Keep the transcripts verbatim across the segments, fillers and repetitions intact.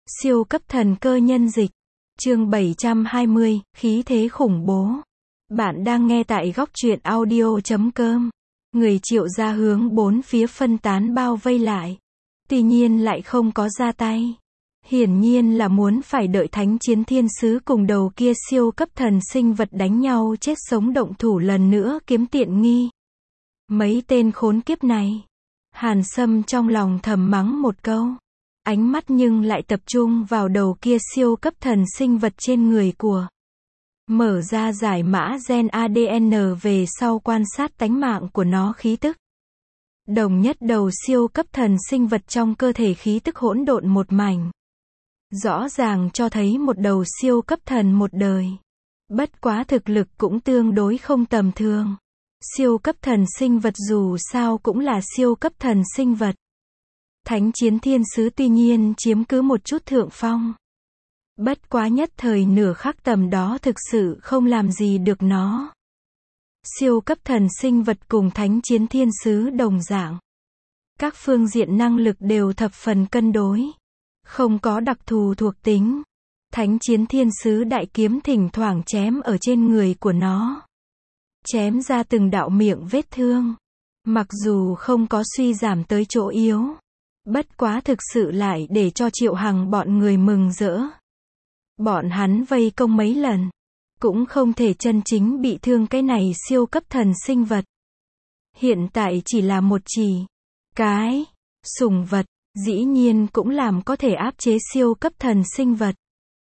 Siêu cấp thần cơ nhân dịch. Chương bảy trăm hai mươi, khí thế khủng bố. Bạn đang nghe tại góc truyện audio chấm com. Người Triệu gia hướng bốn phía phân tán bao vây lại. Tuy nhiên lại không có ra tay. Hiển nhiên là muốn phải đợi Thánh Chiến Thiên Sứ cùng đầu kia siêu cấp thần sinh vật đánh nhau chết sống động thủ lần nữa kiếm tiện nghi. Mấy tên khốn kiếp này. Hàn Sâm trong lòng thầm mắng một câu. Ánh mắt nhưng lại tập trung vào đầu kia siêu cấp thần sinh vật trên người của. Mở ra giải mã gen a đê en về sau quan sát tánh mạng của nó khí tức. Đồng nhất đầu siêu cấp thần sinh vật trong cơ thể khí tức hỗn độn một mảnh. Rõ ràng cho thấy một đầu siêu cấp thần một đời. Bất quá thực lực cũng tương đối không tầm thường. Siêu cấp thần sinh vật dù sao cũng là siêu cấp thần sinh vật. Thánh Chiến Thiên Sứ tuy nhiên chiếm cứ một chút thượng phong. Bất quá nhất thời nửa khắc tầm đó thực sự không làm gì được nó. Siêu cấp thần sinh vật cùng Thánh Chiến Thiên Sứ đồng dạng. Các phương diện năng lực đều thập phần cân đối. Không có đặc thù thuộc tính. Thánh Chiến Thiên Sứ đại kiếm thỉnh thoảng chém ở trên người của nó. Chém ra từng đạo miệng vết thương. Mặc dù không có suy giảm tới chỗ yếu. Bất quá thực sự lại để cho Triệu Hằng bọn người mừng rỡ. Bọn hắn vây công mấy lần. Cũng không thể chân chính bị thương cái này siêu cấp thần sinh vật. Hiện tại chỉ là một chỉ. Cái. Sủng vật. Dĩ nhiên cũng làm có thể áp chế siêu cấp thần sinh vật.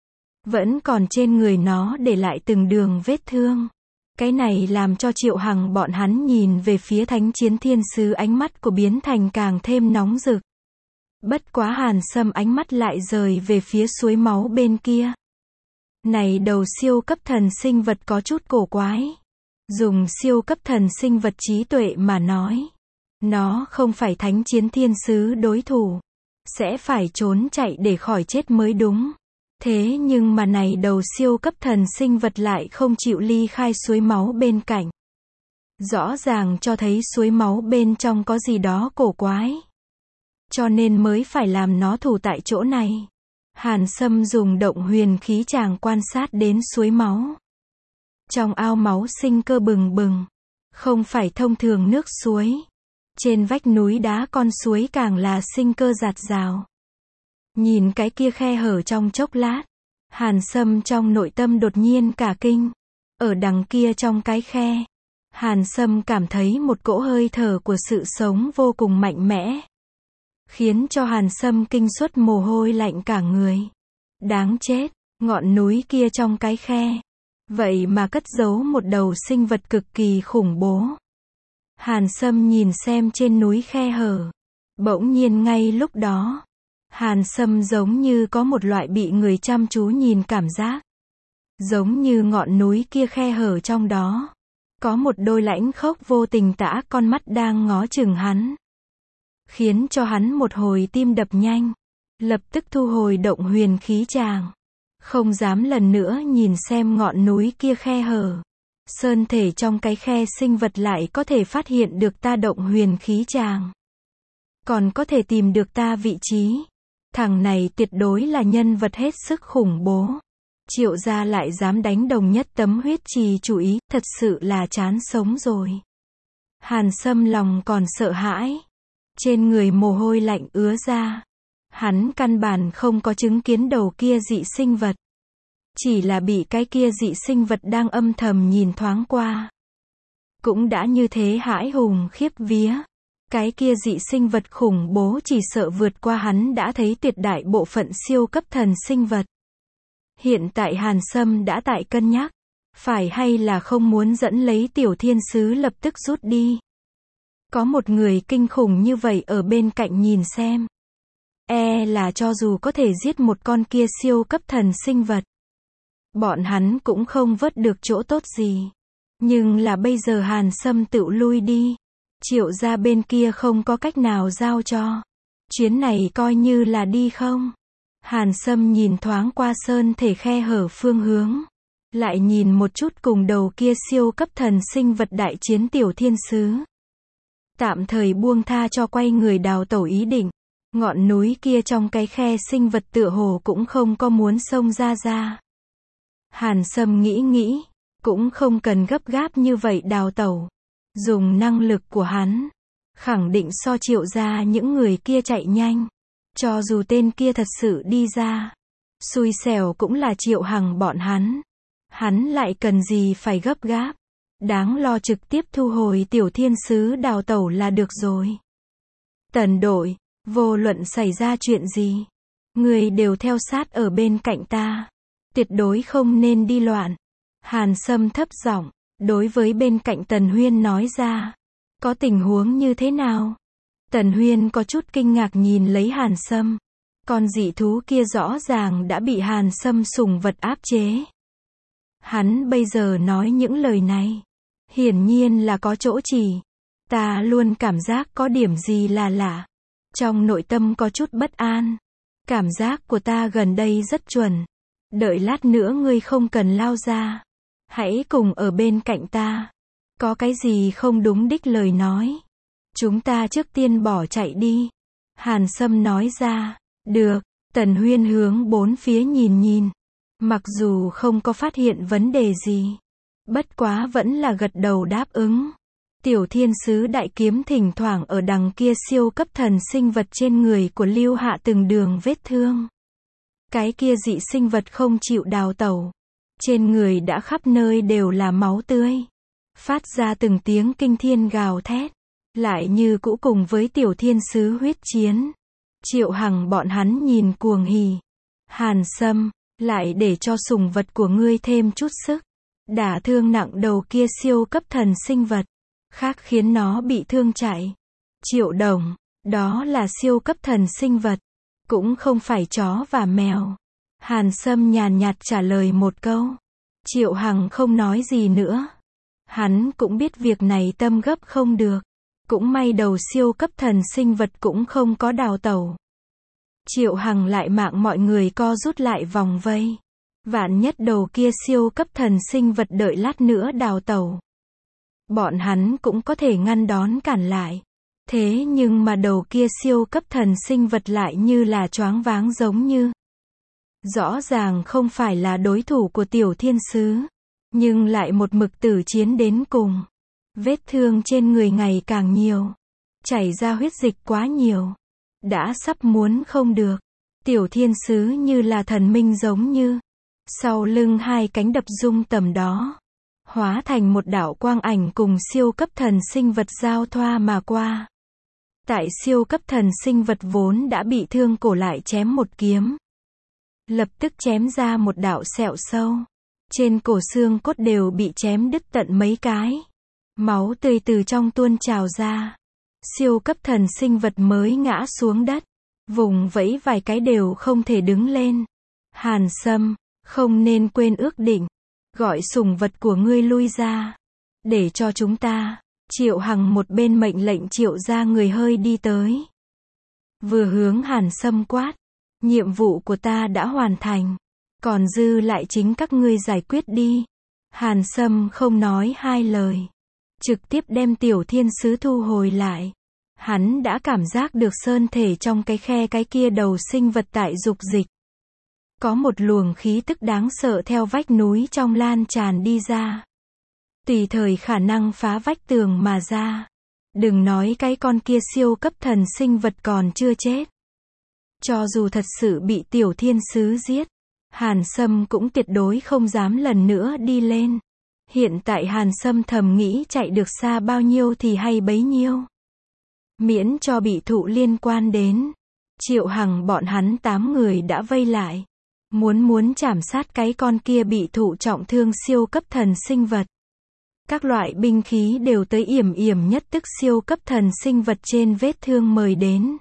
Vẫn còn trên người nó để lại từng đường vết thương. Cái này làm cho Triệu Hằng bọn hắn nhìn về phía Thánh Chiến Thiên Sứ ánh mắt của biến thành càng thêm nóng rực. Bất quá Hàn Sâm ánh mắt lại rời về phía suối máu bên kia. Này đầu siêu cấp thần sinh vật có chút cổ quái. Dùng siêu cấp thần sinh vật trí tuệ mà nói. Nó không phải Thánh Chiến Thiên Sứ đối thủ. Sẽ phải trốn chạy để khỏi chết mới đúng. Thế nhưng mà này đầu siêu cấp thần sinh vật lại không chịu ly khai suối máu bên cạnh. Rõ ràng cho thấy suối máu bên trong có gì đó cổ quái. Cho nên mới phải làm nó thủ tại chỗ này. Hàn Sâm dùng động huyền khí tràng quan sát đến suối máu. Trong ao máu sinh cơ bừng bừng. Không phải thông thường nước suối. Trên vách núi đá con suối càng là sinh cơ rạt rào. Nhìn cái kia khe hở trong chốc lát. Hàn Sâm trong nội tâm đột nhiên cả kinh. Ở đằng kia trong cái khe. Hàn Sâm cảm thấy một cỗ hơi thở của sự sống vô cùng mạnh mẽ. Khiến cho Hàn Sâm kinh suất mồ hôi lạnh cả người. Đáng chết, ngọn núi kia trong cái khe. Vậy mà cất giấu một đầu sinh vật cực kỳ khủng bố. Hàn Sâm nhìn xem trên núi khe hở. Bỗng nhiên ngay lúc đó. Hàn Sâm giống như có một loại bị người chăm chú nhìn cảm giác. Giống như ngọn núi kia khe hở trong đó. Có một đôi lãnh khốc vô tình tả con mắt đang ngó chừng hắn. Khiến cho hắn một hồi tim đập nhanh. Lập tức thu hồi động huyền khí tràng. Không dám lần nữa nhìn xem ngọn núi kia khe hở. Sơn thể trong cái khe sinh vật lại có thể phát hiện được ta động huyền khí tràng. Còn có thể tìm được ta vị trí. Thằng này tuyệt đối là nhân vật hết sức khủng bố. Triệu gia lại dám đánh đồng nhất tấm huyết trì chủ ý, thật sự là chán sống rồi. Hàn Sâm lòng còn sợ hãi. Trên người mồ hôi lạnh ứa ra. Hắn căn bản không có chứng kiến đầu kia dị sinh vật. Chỉ là bị cái kia dị sinh vật đang âm thầm nhìn thoáng qua. Cũng đã như thế hãi hùng khiếp vía. Cái kia dị sinh vật khủng bố chỉ sợ vượt qua hắn đã thấy tuyệt đại bộ phận siêu cấp thần sinh vật. Hiện tại Hàn Sâm đã tại cân nhắc. Phải hay là không muốn dẫn lấy tiểu thiên sứ lập tức rút đi. Có một người kinh khủng như vậy ở bên cạnh nhìn xem. E là cho dù có thể giết một con kia siêu cấp thần sinh vật. Bọn hắn cũng không vớt được chỗ tốt gì. Nhưng là bây giờ Hàn Sâm tự lui đi. Triệu gia bên kia không có cách nào giao cho. Chuyến này coi như là đi không. Hàn Sâm nhìn thoáng qua sơn thể khe hở phương hướng. Lại nhìn một chút cùng đầu kia siêu cấp thần sinh vật đại chiến tiểu thiên sứ. Tạm thời buông tha cho quay người đào tẩu ý định. Ngọn núi kia trong cái khe sinh vật tựa hồ cũng không có muốn xông ra ra. Hàn Sâm nghĩ nghĩ, cũng không cần gấp gáp như vậy đào tẩu. Dùng năng lực của hắn, khẳng định so Triệu gia những người kia chạy nhanh. Cho dù tên kia thật sự đi ra, xui xẻo cũng là Triệu Hằng bọn hắn. Hắn lại cần gì phải gấp gáp. Đáng lo trực tiếp thu hồi tiểu thiên sứ đào tẩu là được rồi. Tần đội, vô luận xảy ra chuyện gì, người đều theo sát ở bên cạnh ta. Tuyệt đối không nên đi loạn. Hàn Sâm thấp giọng, đối với bên cạnh Tần Huyên nói ra. Có tình huống như thế nào? Tần Huyên có chút kinh ngạc nhìn lấy Hàn Sâm. Con dị thú kia rõ ràng đã bị Hàn Sâm sủng vật áp chế. Hắn bây giờ nói những lời này, hiển nhiên là có chỗ chỉ. Ta luôn cảm giác có điểm gì là lạ. Trong nội tâm có chút bất an. Cảm giác của ta gần đây rất chuẩn. Đợi lát nữa ngươi không cần lao ra. Hãy cùng ở bên cạnh ta. Có cái gì không đúng đích lời nói. Chúng ta trước tiên bỏ chạy đi. Hàn Sâm nói ra. Được. Tần Huyên hướng bốn phía nhìn nhìn. Mặc dù không có phát hiện vấn đề gì. Bất quá vẫn là gật đầu đáp ứng. Tiểu thiên sứ đại kiếm thỉnh thoảng ở đằng kia siêu cấp thần sinh vật trên người của Lưu Hạ từng đường vết thương. Cái kia dị sinh vật không chịu đào tẩu. Trên người đã khắp nơi đều là máu tươi. Phát ra từng tiếng kinh thiên gào thét. Lại như cũ cùng với tiểu thiên sứ huyết chiến. Triệu Hằng bọn hắn nhìn cuồng hỉ. Hàn Sâm, lại để cho sủng vật của ngươi thêm chút sức. Đả thương nặng đầu kia siêu cấp thần sinh vật. Khác khiến nó bị thương chạy. Triệu Đồng, đó là siêu cấp thần sinh vật. Cũng không phải chó và mèo. Hàn Sâm nhàn nhạt trả lời một câu. Triệu Hằng không nói gì nữa. Hắn cũng biết việc này tâm gấp không được. Cũng may đầu siêu cấp thần sinh vật cũng không có đào tẩu. Triệu Hằng lại mạng mọi người co rút lại vòng vây. Vạn nhất đầu kia siêu cấp thần sinh vật đợi lát nữa đào tẩu. Bọn hắn cũng có thể ngăn đón cản lại. Thế nhưng mà đầu kia siêu cấp thần sinh vật lại như là choáng váng giống như. Rõ ràng không phải là đối thủ của tiểu thiên sứ. Nhưng lại một mực tử chiến đến cùng. Vết thương trên người ngày càng nhiều. Chảy ra huyết dịch quá nhiều. Đã sắp muốn không được. Tiểu thiên sứ như là thần minh giống như. Sau lưng hai cánh đập rung tầm đó. Hóa thành một đạo quang ảnh cùng siêu cấp thần sinh vật giao thoa mà qua. Tại siêu cấp thần sinh vật vốn đã bị thương cổ lại chém một kiếm. Lập tức chém ra một đạo sẹo sâu. Trên cổ xương cốt đều bị chém đứt tận mấy cái. Máu tươi từ trong tuôn trào ra. Siêu cấp thần sinh vật mới ngã xuống đất. Vùng vẫy vài cái đều không thể đứng lên. Hàn Sâm, không nên quên ước định. Gọi sủng vật của ngươi lui ra. Để cho chúng ta. Triệu Hằng một bên mệnh lệnh Triệu ra người hơi đi tới. Vừa hướng Hàn Sâm quát. Nhiệm vụ của ta đã hoàn thành. Còn dư lại chính các ngươi giải quyết đi. Hàn Sâm không nói hai lời. Trực tiếp đem tiểu thiên sứ thu hồi lại. Hắn đã cảm giác được sơn thể trong cái khe cái kia đầu sinh vật tại dục dịch. Có một luồng khí tức đáng sợ theo vách núi trong lan tràn đi ra. Tùy thời khả năng phá vách tường mà ra. Đừng nói cái con kia siêu cấp thần sinh vật còn chưa chết. Cho dù thật sự bị tiểu thiên sứ giết. Hàn Sâm cũng tuyệt đối không dám lần nữa đi lên. Hiện tại Hàn Sâm thầm nghĩ chạy được xa bao nhiêu thì hay bấy nhiêu. Miễn cho bị thụ liên quan đến. Triệu Hằng bọn hắn tám người đã vây lại. Muốn muốn chảm sát cái con kia bị thụ trọng thương siêu cấp thần sinh vật. Các loại binh khí đều tới yểm yểm nhất tức siêu cấp thần sinh vật trên vết thương mời đến.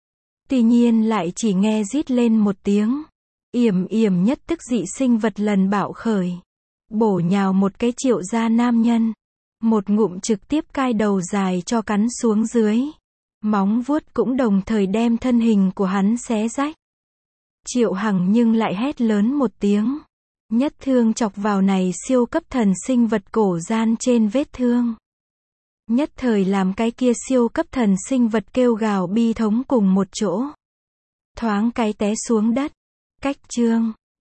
Tuy nhiên lại chỉ nghe rít lên một tiếng. Yểm yểm nhất tức dị sinh vật lần bạo khởi. Bổ nhào một cái Triệu gia nam nhân. Một ngụm trực tiếp cai đầu dài cho cắn xuống dưới. Móng vuốt cũng đồng thời đem thân hình của hắn xé rách. Triệu Hằng nhưng lại hét lớn một tiếng. Nhất thương chọc vào này siêu cấp thần sinh vật cổ gian trên vết thương. Nhất thời làm cái kia siêu cấp thần sinh vật kêu gào bi thống cùng một chỗ. Thoáng cái té xuống đất. Cách chương